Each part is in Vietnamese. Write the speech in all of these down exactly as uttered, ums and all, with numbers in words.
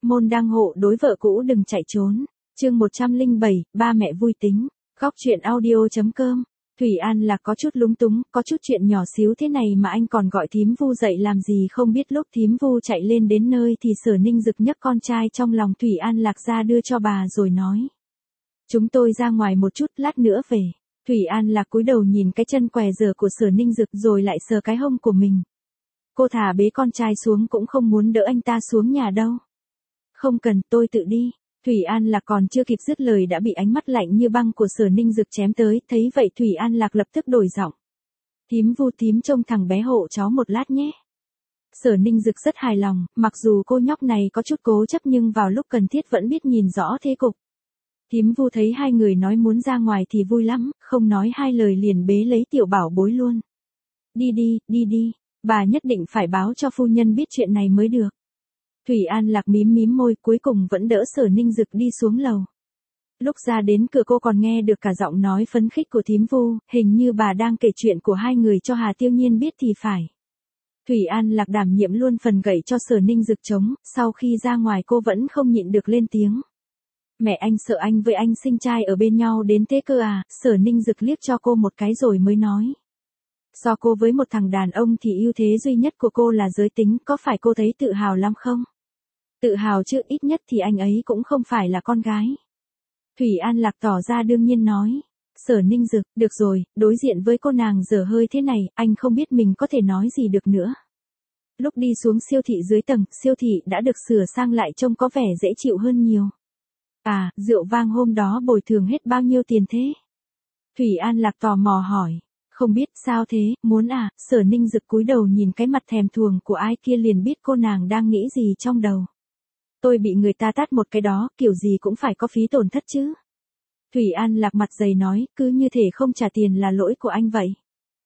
môn đăng hộ đối vợ cũ đừng chạy trốn. Chương một trăm lẻ bảy, ba mẹ vui tính. Góc truyện audio.com. Thủy An là có chút lúng túng, có chút chuyện nhỏ xíu thế này mà anh còn gọi thím Vu dậy làm gì không biết. Lúc thím Vu chạy lên đến nơi thì Sở Ninh Dực nhấc con trai trong lòng Thủy An Lạc ra đưa cho bà rồi nói. Chúng tôi ra ngoài một chút, lát nữa về. Thủy An Lạc cúi đầu nhìn cái chân què dở của Sở Ninh Dực rồi lại sờ cái hông của mình. Cô thả bế con trai xuống cũng không muốn đỡ anh ta xuống nhà đâu. Không cần, tôi tự đi. Thủy An Lạc còn chưa kịp dứt lời đã bị ánh mắt lạnh như băng của Sở Ninh Dực chém tới, thấy vậy Thủy An Lạc lập tức đổi giọng. Thím Vu, thím trông thằng bé hộ cháu một lát nhé. Sở Ninh Dực rất hài lòng, mặc dù cô nhóc này có chút cố chấp nhưng vào lúc cần thiết vẫn biết nhìn rõ thế cục. Thím Vu thấy hai người nói muốn ra ngoài thì vui lắm, không nói hai lời liền bế lấy tiểu bảo bối luôn. Đi đi, đi đi, bà nhất định phải báo cho phu nhân biết chuyện này mới được. Thủy An Lạc mím mím môi, cuối cùng vẫn đỡ Sở Ninh Dực đi xuống lầu. Lúc ra đến cửa cô còn nghe được cả giọng nói phấn khích của thím Vu, hình như bà đang kể chuyện của hai người cho Hà Tiêu Nhiên biết thì phải. Thủy An Lạc đảm nhiệm luôn phần gậy cho Sở Ninh Dực chống, sau khi ra ngoài cô vẫn không nhịn được lên tiếng. Mẹ anh sợ anh với anh sinh trai ở bên nhau đến thế cơ à? Sở Ninh Dực liếc cho cô một cái rồi mới nói. Do cô với một thằng đàn ông thì ưu thế duy nhất của cô là giới tính, có phải cô thấy tự hào lắm không? Tự hào chứ, ít nhất thì anh ấy cũng không phải là con gái. Thủy An Lạc tỏ ra đương nhiên nói. Sở Ninh Dực, được rồi, đối diện với cô nàng dở hơi thế này, anh không biết mình có thể nói gì được nữa. Lúc đi xuống siêu thị dưới tầng, siêu thị đã được sửa sang lại trông có vẻ dễ chịu hơn nhiều. À, rượu vang hôm đó bồi thường hết bao nhiêu tiền thế? Thủy An Lạc tò mò hỏi. Không biết, sao thế, muốn à? Sở Ninh Dực cúi đầu nhìn cái mặt thèm thuồng của ai kia liền biết cô nàng đang nghĩ gì trong đầu. Tôi bị người ta tát một cái đó, kiểu gì cũng phải có phí tổn thất chứ. Thủy An Lạc mặt dày nói, cứ như thể không trả tiền là lỗi của anh vậy.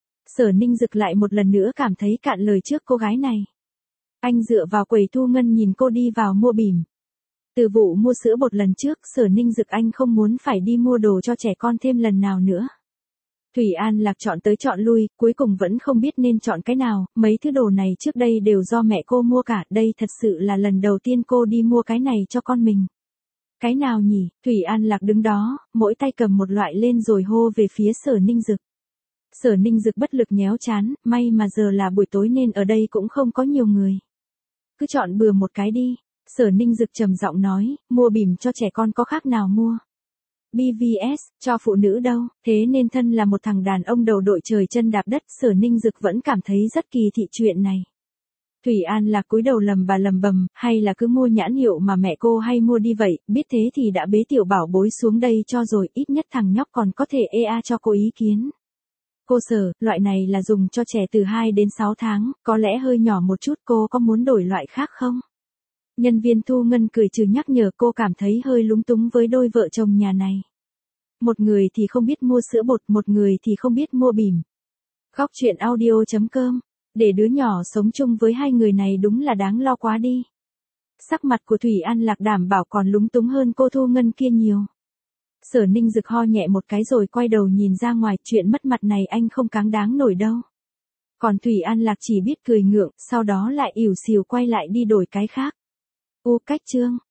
Sở Ninh Dực lại một lần nữa cảm thấy cạn lời trước cô gái này. Anh dựa vào quầy thu ngân nhìn cô đi vào mua bỉm. Từ vụ mua sữa bột lần trước, Sở Ninh Dực anh không muốn phải đi mua đồ cho trẻ con thêm lần nào nữa. Thủy An Lạc chọn tới chọn lui, cuối cùng vẫn không biết nên chọn cái nào, mấy thứ đồ này trước đây đều do mẹ cô mua cả, đây thật sự là lần đầu tiên cô đi mua cái này cho con mình. Cái nào nhỉ? Thủy An Lạc đứng đó, mỗi tay cầm một loại lên rồi hô về phía Sở Ninh Dực. Sở Ninh Dực bất lực nhéo chán, may mà giờ là buổi tối nên ở đây cũng không có nhiều người. Cứ chọn bừa một cái đi. Sở Ninh Dực trầm giọng nói, mua bỉm cho trẻ con có khác nào mua bê vê ét cho phụ nữ đâu, thế nên thân là một thằng đàn ông đầu đội trời chân đạp đất, Sở Ninh Dực vẫn cảm thấy rất kỳ thị chuyện này. Thủy An Lạc cúi đầu lầm bà lầm bầm, hay là cứ mua nhãn hiệu mà mẹ cô hay mua đi vậy, biết thế thì đã bế tiểu bảo bối xuống đây cho rồi, ít nhất thằng nhóc còn có thể ê a cho cô ý kiến. Cô Sở, loại này là dùng cho trẻ từ hai đến sáu tháng, có lẽ hơi nhỏ một chút, cô có muốn đổi loại khác không? Nhân viên thu ngân cười trừ nhắc nhở, cô cảm thấy hơi lúng túng với đôi vợ chồng nhà này. Một người thì không biết mua sữa bột, một người thì không biết mua bỉm. Góc truyện audio.com. Để đứa nhỏ sống chung với hai người này đúng là đáng lo quá đi. Sắc mặt của Thủy An Lạc đảm bảo còn lúng túng hơn cô thu ngân kia nhiều. Sở Ninh Dực ho nhẹ một cái rồi quay đầu nhìn ra ngoài, chuyện mất mặt này anh không cáng đáng nổi đâu. Còn Thủy An Lạc chỉ biết cười ngượng, sau đó lại ỉu xìu quay lại đi đổi cái khác. U cách chương.